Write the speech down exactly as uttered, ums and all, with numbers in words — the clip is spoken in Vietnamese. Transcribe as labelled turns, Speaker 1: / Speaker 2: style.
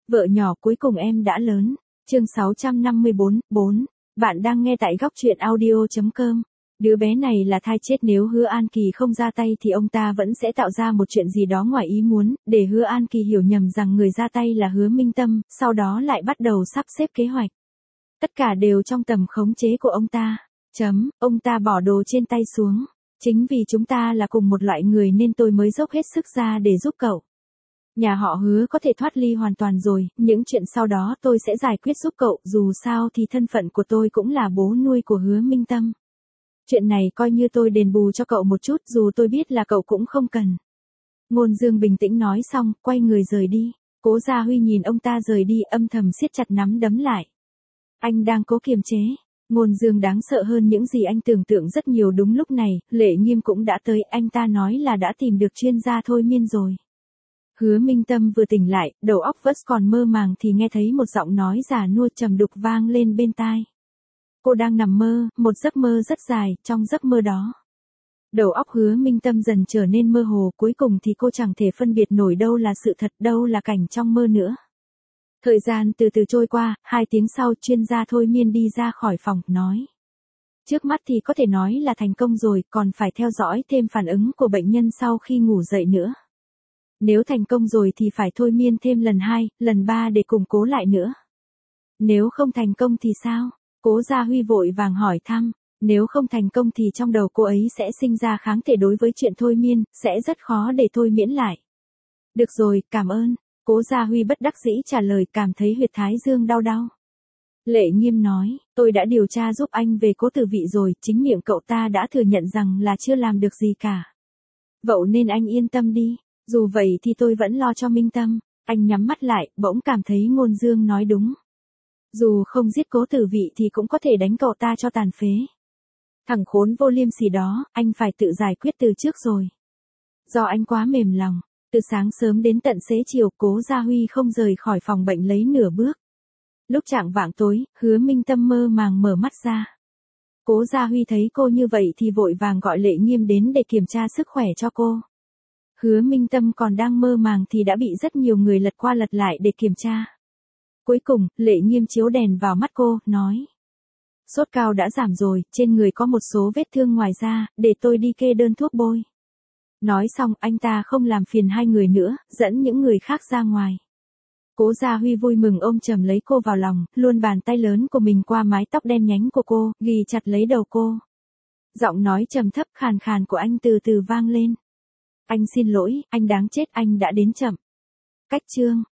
Speaker 1: Vợ nhỏ cuối cùng em đã lớn. Chương sáu trăm năm mươi bốn, bốn. Bạn đang nghe tại góc truyện audio chấm com. Đứa bé này là thai chết, nếu Hứa An Kỳ không ra tay thì ông ta vẫn sẽ tạo ra một chuyện gì đó ngoài ý muốn, để Hứa An Kỳ hiểu nhầm rằng người ra tay là Hứa Minh Tâm, sau đó lại bắt đầu sắp xếp kế hoạch. Tất cả đều trong tầm khống chế của ông ta. Chấm, ông ta bỏ đồ trên tay xuống. Chính vì chúng ta là cùng một loại người nên tôi mới dốc hết sức ra để giúp cậu. Nhà họ Hứa có thể thoát ly hoàn toàn rồi, những chuyện sau đó tôi sẽ giải quyết giúp cậu, dù sao thì thân phận của tôi cũng là bố nuôi của Hứa Minh Tâm. Chuyện này coi như tôi đền bù cho cậu một chút, dù tôi biết là cậu cũng không cần. Ngôn Dương bình tĩnh nói xong, quay người rời đi. Cố Gia Huy nhìn ông ta rời đi, âm thầm siết chặt nắm đấm lại. Anh đang cố kiềm chế. Ngôn Dương đáng sợ hơn những gì anh tưởng tượng rất nhiều. Đúng lúc này, Lệ Nghiêm cũng đã tới, anh ta nói là đã tìm được chuyên gia thôi miên rồi. Hứa Minh Tâm vừa tỉnh lại, đầu óc vẫn còn mơ màng thì nghe thấy một giọng nói già nua trầm đục vang lên bên tai. Cô đang nằm mơ, một giấc mơ rất dài, trong giấc mơ đó. Đầu óc Hứa Minh Tâm dần trở nên mơ hồ, cuối cùng thì cô chẳng thể phân biệt nổi đâu là sự thật, đâu là cảnh trong mơ nữa. Thời gian từ từ trôi qua, hai tiếng sau chuyên gia thôi miên đi ra khỏi phòng, nói. Trước mắt thì có thể nói là thành công rồi, còn phải theo dõi thêm phản ứng của bệnh nhân sau khi ngủ dậy nữa. Nếu thành công rồi thì phải thôi miên thêm lần hai, lần ba để củng cố lại nữa. Nếu không thành công thì sao? Cố Gia Huy vội vàng hỏi thăm. Nếu không thành công thì trong đầu cô ấy sẽ sinh ra kháng thể đối với chuyện thôi miên, sẽ rất khó để thôi miễn lại. Được rồi, cảm ơn. Cố Gia Huy bất đắc dĩ trả lời, cảm thấy huyệt thái dương đau đau. Lệ Nghiêm nói, tôi đã điều tra giúp anh về Cố Tử Vị rồi, chính miệng cậu ta đã thừa nhận rằng là chưa làm được gì cả. Vậy nên anh yên tâm đi, dù vậy thì tôi vẫn lo cho Minh Tâm. Anh nhắm mắt lại, bỗng cảm thấy Ngôn Dương nói đúng. Dù không giết Cố Tử Vị thì cũng có thể đánh cậu ta cho tàn phế. Thằng khốn vô liêm sỉ đó, anh phải tự giải quyết từ trước rồi. Do anh quá mềm lòng. Từ sáng sớm đến tận xế chiều, Cố Gia Huy không rời khỏi phòng bệnh lấy nửa bước. Lúc chạng vạng tối, Hứa Minh Tâm mơ màng mở mắt ra. Cố Gia Huy thấy cô như vậy thì vội vàng gọi Lệ Nghiêm đến để kiểm tra sức khỏe cho cô. Hứa Minh Tâm còn đang mơ màng thì đã bị rất nhiều người lật qua lật lại để kiểm tra. Cuối cùng, Lệ Nghiêm chiếu đèn vào mắt cô, nói. Sốt cao đã giảm rồi, trên người có một số vết thương ngoài da, để tôi đi kê đơn thuốc bôi. Nói xong, anh ta không làm phiền hai người nữa, dẫn những người khác ra ngoài. Cố Gia Huy vui mừng ôm chầm lấy cô vào lòng, luôn bàn tay lớn của mình qua mái tóc đen nhánh của cô, ghì chặt lấy đầu cô. Giọng nói trầm thấp khàn khàn của anh từ từ vang lên. Anh xin lỗi, anh đáng chết, anh đã đến chậm. Cách chương